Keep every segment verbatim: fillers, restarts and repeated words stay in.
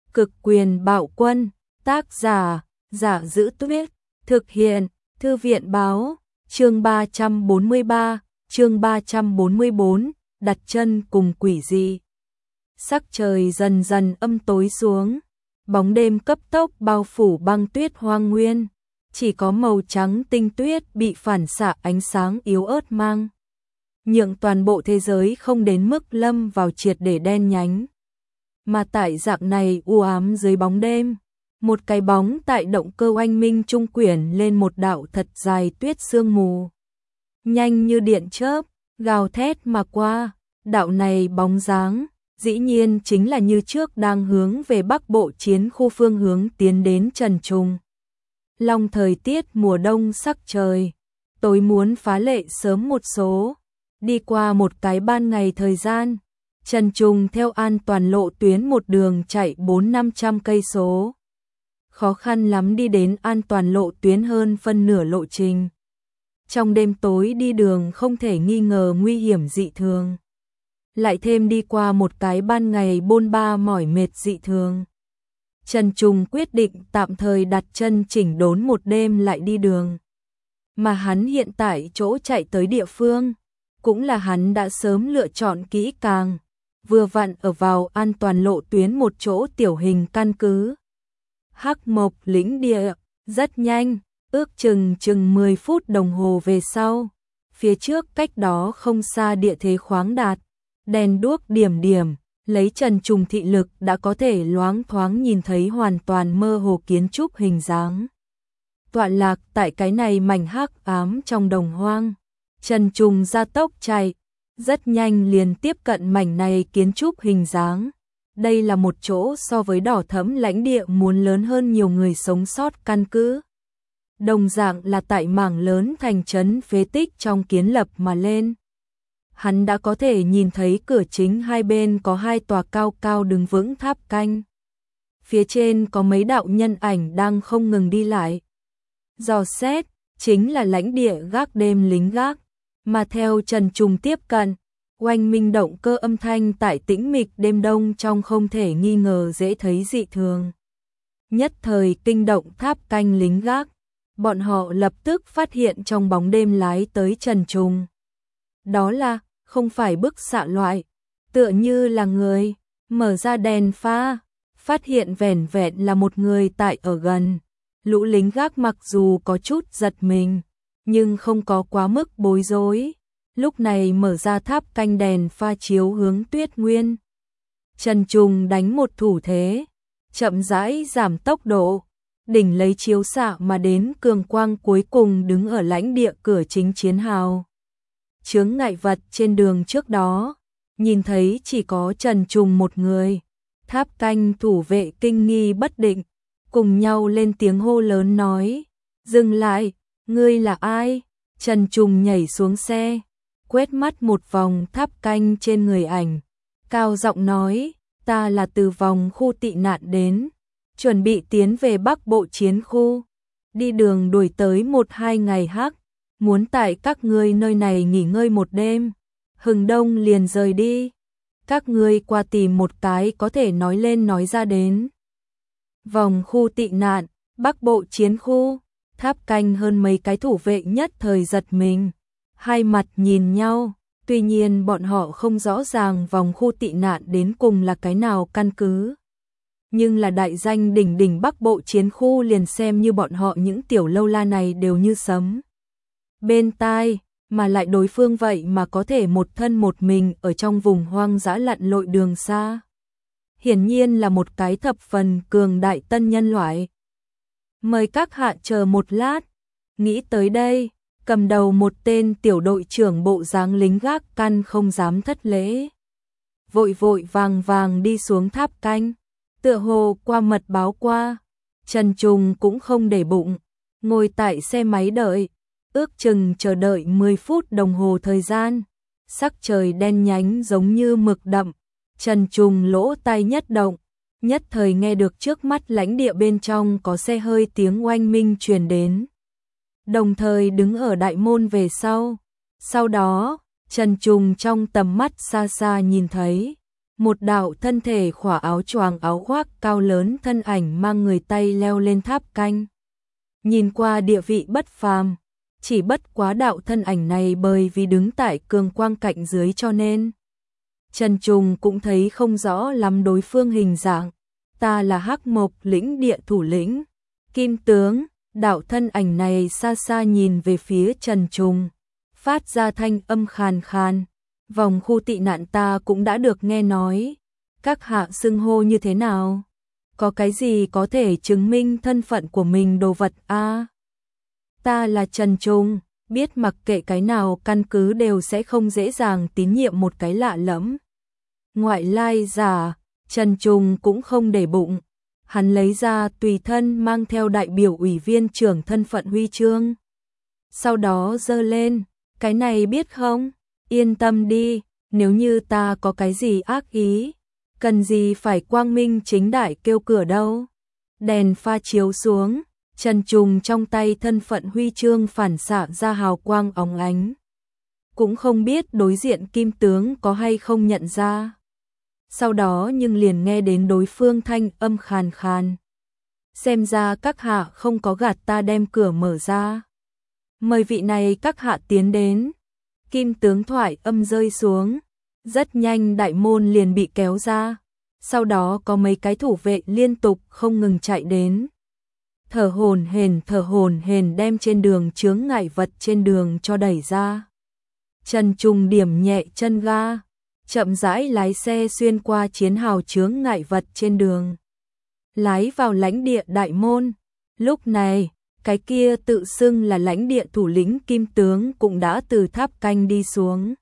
Cực quyền bạo quân, tác giả, Giả Giữ Tuyết, thực hiện, Thư viện báo, chương ba trăm bốn mươi ba, chương ba trăm bốn mươi bốn, đặt chân cùng quỷ dị. Sắc trời dần dần âm tối xuống, bóng đêm cấp tốc bao phủ băng tuyết hoang nguyên, chỉ có màu trắng tinh tuyết bị phản xạ ánh sáng yếu ớt mang, nhượng toàn bộ thế giới không đến mức lâm vào triệt để đen nhánh. Mà tại dạng này u ám dưới bóng đêm, một cái bóng tại động cơ oanh minh trung quyển lên một đạo thật dài tuyết sương mù. Nhanh như điện chớp, gào thét mà qua, đạo này bóng dáng, dĩ nhiên chính là như trước đang hướng về bắc bộ chiến khu phương hướng tiến đến Trần Trùng. Long thời tiết mùa đông sắc trời, tối muốn phá lệ sớm một số, đi qua một cái ban ngày thời gian. Trần Trùng theo an toàn lộ tuyến một đường chạy bốn năm trăm cây số. Khó khăn lắm đi đến an toàn lộ tuyến hơn phân nửa lộ trình. Trong đêm tối đi đường không thể nghi ngờ nguy hiểm dị thường. Lại thêm đi qua một cái ban ngày bôn ba mỏi mệt dị thường. Trần Trùng quyết định tạm thời đặt chân chỉnh đốn một đêm lại đi đường. Mà hắn hiện tại chỗ chạy tới địa phương, cũng là hắn đã sớm lựa chọn kỹ càng. Vừa vặn ở vào an toàn lộ tuyến một chỗ tiểu hình căn cứ. Hắc Mộc lĩnh địa, rất nhanh, ước chừng chừng mười phút đồng hồ về sau. Phía trước cách đó không xa địa thế khoáng đạt, đèn đuốc điểm điểm, lấy Trần Trùng thị lực đã có thể loáng thoáng nhìn thấy hoàn toàn mơ hồ kiến trúc hình dáng. Tọa lạc tại cái này mảnh hắc ám trong đồng hoang, Trần Trùng ra tốc chạy. Rất nhanh liền tiếp cận mảnh này kiến trúc hình dáng. Đây là một chỗ so với đỏ thẫm lãnh địa muốn lớn hơn nhiều người sống sót căn cứ. Đồng dạng là tại mảng lớn thành trấn phế tích trong kiến lập mà lên. Hắn đã có thể nhìn thấy cửa chính hai bên có hai tòa cao cao đứng vững tháp canh. Phía trên có mấy đạo nhân ảnh đang không ngừng đi lại. Dò xét, chính là lãnh địa gác đêm lính gác. Mà theo Trần Trùng tiếp cận, oanh minh động cơ âm thanh tại tĩnh mịch đêm đông trong không thể nghi ngờ dễ thấy dị thường. Nhất thời kinh động tháp canh lính gác, bọn họ lập tức phát hiện trong bóng đêm lái tới Trần Trùng. Đó là, không phải bức xạ loại, tựa như là người, mở ra đèn pha, phát hiện vẻn vẹn là một người tại ở gần. Lũ lính gác mặc dù có chút giật mình, nhưng không có quá mức bối rối. Lúc này mở ra tháp canh đèn pha chiếu hướng Tuyết Nguyên. Trần Trùng đánh một thủ thế, chậm rãi giảm tốc độ, đỉnh lấy chiếu xạ mà đến cường quang cuối cùng đứng ở lãnh địa cửa chính chiến hào. Chướng ngại vật trên đường trước đó, nhìn thấy chỉ có Trần Trùng một người. Tháp canh thủ vệ kinh nghi bất định, cùng nhau lên tiếng hô lớn nói, dừng lại. Ngươi là ai? Trần Trùng nhảy xuống xe, quét mắt một vòng tháp canh trên người ảnh, cao giọng nói, ta là từ vòng khu tị nạn đến, chuẩn bị tiến về Bắc Bộ chiến khu, đi đường đuổi tới một hai ngày hắc, muốn tại các ngươi nơi này nghỉ ngơi một đêm, hừng đông liền rời đi, các ngươi qua tìm một cái có thể nói lên nói ra đến. Vòng khu tị nạn, Bắc Bộ chiến khu. Tháp canh hơn mấy cái thủ vệ nhất thời giật mình, hai mặt nhìn nhau, tuy nhiên bọn họ không rõ ràng vòng khu tị nạn đến cùng là cái nào căn cứ. Nhưng là đại danh đỉnh đỉnh Bắc Bộ chiến khu liền xem như bọn họ những tiểu lâu la này đều như sấm bên tai, mà lại đối phương vậy mà có thể một thân một mình ở trong vùng hoang dã lặn lội đường xa. Hiển nhiên là một cái thập phần cường đại tân nhân loại. Mời các hạ chờ một lát. Nghĩ tới đây, cầm đầu một tên tiểu đội trưởng bộ dáng lính gác căn không dám thất lễ. Vội vội vàng vàng đi xuống tháp canh, tựa hồ qua mật báo qua. Trần Trùng cũng không để bụng, ngồi tại xe máy đợi, ước chừng chờ đợi mười phút đồng hồ thời gian. Sắc trời đen nhánh giống như mực đậm, Trần Trùng lỗ tai nhất động. Nhất thời nghe được trước mắt lãnh địa bên trong có xe hơi tiếng oanh minh truyền đến. Đồng thời đứng ở đại môn về sau. Sau đó, Trần Trùng trong tầm mắt xa xa nhìn thấy Một đạo thân thể khỏa áo choàng áo khoác cao lớn thân ảnh mang người tay leo lên tháp canh. Nhìn qua địa vị bất phàm, chỉ bất quá đạo thân ảnh này bởi vì đứng tại cường quang cạnh dưới cho nên Trần Trùng cũng thấy không rõ lắm đối phương hình dạng. Ta là Hắc Mộc lĩnh địa thủ lĩnh, Kim tướng. Đạo thân ảnh này xa xa nhìn về phía Trần Trùng, phát ra thanh âm khàn khàn. Vòng khu tị nạn ta cũng đã được nghe nói. Các hạ xưng hô như thế nào? Có cái gì có thể chứng minh thân phận của mình đồ vật a? À, ta là Trần Trùng, biết mặc kệ cái nào căn cứ đều sẽ không dễ dàng tín nhiệm một cái lạ lẫm. Ngoại lai giả, Trần Trùng cũng không để bụng. Hắn lấy ra tùy thân mang theo đại biểu ủy viên trưởng thân phận huy chương. Sau đó giơ lên, cái này biết không? Yên tâm đi, nếu như ta có cái gì ác ý, cần gì phải quang minh chính đại kêu cửa đâu. Đèn pha chiếu xuống, Trần Trùng trong tay thân phận huy chương phản xạ ra hào quang óng ánh. Cũng không biết đối diện Kim tướng có hay không nhận ra. Sau đó nhưng liền nghe đến đối phương thanh âm khàn khàn. Xem ra các hạ không có gạt ta đem cửa mở ra. Mời vị này các hạ tiến đến. Kim tướng thoại âm rơi xuống. Rất nhanh đại môn liền bị kéo ra. Sau đó có mấy cái thủ vệ liên tục không ngừng chạy đến. Thở hổn hển thở hổn hển đem trên đường chướng ngại vật trên đường cho đẩy ra. Trần Trùng điểm nhẹ chân ga, chậm rãi lái xe xuyên qua chiến hào chướng ngại vật trên đường, lái vào lãnh địa đại môn. Lúc này, cái kia tự xưng là lãnh địa thủ lĩnh Kim tướng cũng đã từ tháp canh đi xuống.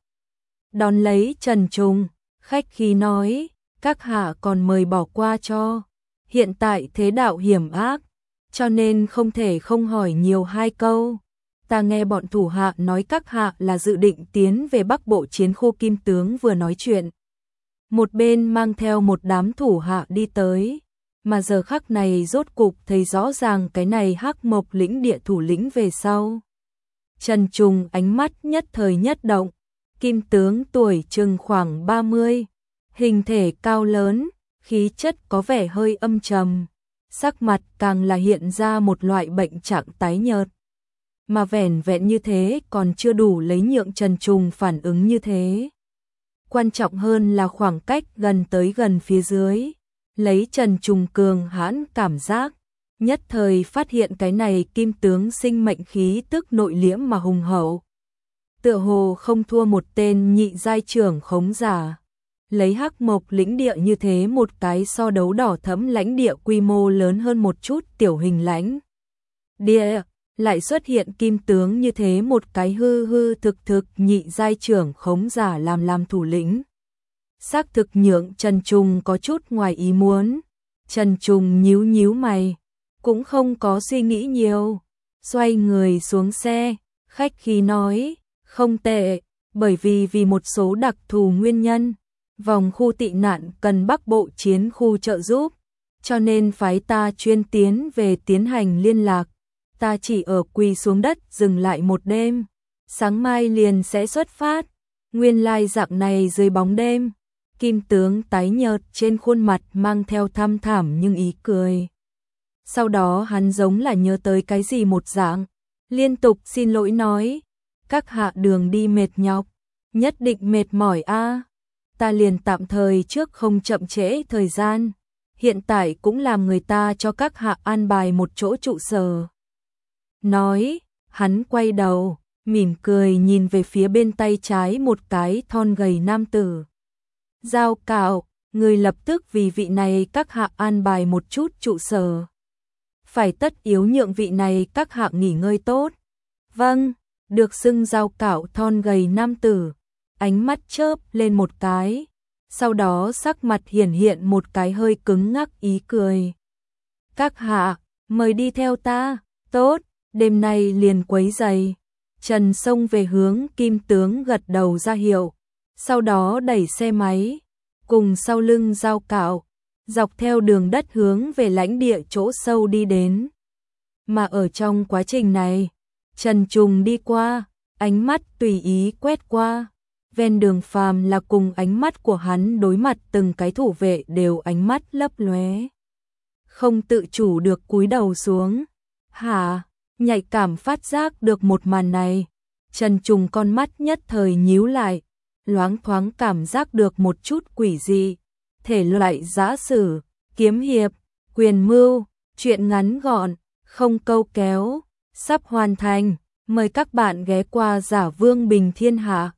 Đón lấy Trần Trùng, khách khí nói, các hạ còn mời bỏ qua cho. Hiện tại thế đạo hiểm ác, cho nên không thể không hỏi nhiều hai câu. Ta nghe bọn thủ hạ nói các hạ là dự định tiến về Bắc Bộ chiến khu. Kim tướng vừa nói chuyện, một bên mang theo một đám thủ hạ đi tới, mà giờ khắc này rốt cục thấy rõ ràng cái này Hắc Mộc lĩnh địa thủ lĩnh về sau. Trần Trùng ánh mắt nhất thời nhất động. Kim tướng tuổi chừng khoảng ba mươi, hình thể cao lớn, khí chất có vẻ hơi âm trầm, sắc mặt càng là hiện ra một loại bệnh trạng tái nhợt. Mà vẻn vẹn như thế còn chưa đủ lấy nhượng Trần Trùng phản ứng như thế. Quan trọng hơn là khoảng cách gần tới gần phía dưới, lấy Trần Trùng cường hãn cảm giác, nhất thời phát hiện cái này Kim tướng sinh mệnh khí tức nội liễm mà hùng hậu. Tựa hồ không thua một tên nhị giai trưởng khống giả. Lấy Hắc Mộc lĩnh địa như thế một cái so đấu đỏ thẫm lãnh địa quy mô lớn hơn một chút tiểu hình lãnh địa, lại xuất hiện Kim tướng như thế một cái hư hư thực thực nhị giai trưởng khống giả làm làm thủ lĩnh. Xác thực nhượng Trần Trùng có chút ngoài ý muốn. Trần Trùng nhíu nhíu mày, cũng không có suy nghĩ nhiều, xoay người xuống xe, khách khí nói, không tệ, bởi vì vì một số đặc thù nguyên nhân, vòng khu tị nạn cần Bắc Bộ chiến khu trợ giúp, cho nên phái ta chuyên tiến về tiến hành liên lạc. Ta chỉ ở quỳ xuống đất dừng lại một đêm, sáng mai liền sẽ xuất phát. Nguyên lai dạng này dưới bóng đêm, Kim tướng tái nhợt trên khuôn mặt mang theo thăm thảm nhưng ý cười. Sau đó hắn giống là nhớ tới cái gì một dạng, liên tục xin lỗi nói, các hạ đường đi mệt nhọc, nhất định mệt mỏi a. Ta liền tạm thời trước không chậm trễ thời gian, hiện tại cũng làm người ta cho các hạ an bài một chỗ trụ sở. Nói, hắn quay đầu, mỉm cười nhìn về phía bên tay trái một cái thon gầy nam tử. Giao cạo, người lập tức vì vị này các hạ an bài một chút trụ sở. Phải tất yếu nhượng vị này các hạ nghỉ ngơi tốt. Vâng, được xưng giao cạo thon gầy nam tử, ánh mắt chớp lên một cái, sau đó sắc mặt hiển hiện một cái hơi cứng ngắc ý cười. Các hạ, mời đi theo ta, tốt. Đêm nay liền quấy giày. Trần xông về hướng Kim tướng gật đầu ra hiệu, sau đó đẩy xe máy, cùng sau lưng giao cạo, dọc theo đường đất hướng về lãnh địa chỗ sâu đi đến. Mà ở trong quá trình này, Trần Trùng đi qua, ánh mắt tùy ý quét qua, ven đường phàm là cùng ánh mắt của hắn đối mặt, từng cái thủ vệ đều ánh mắt lấp lóe. Không tự chủ được cúi đầu xuống. Hả? Nhạy cảm phát giác được một màn này. Trần Trùng con mắt nhất thời nhíu lại, loáng thoáng cảm giác được một chút quỷ dị. Thể loại giã sử, kiếm hiệp, quyền mưu, truyện ngắn gọn, không câu kéo, sắp hoàn thành. Mời các bạn ghé qua Giả Vương Bình Thiên Hạ.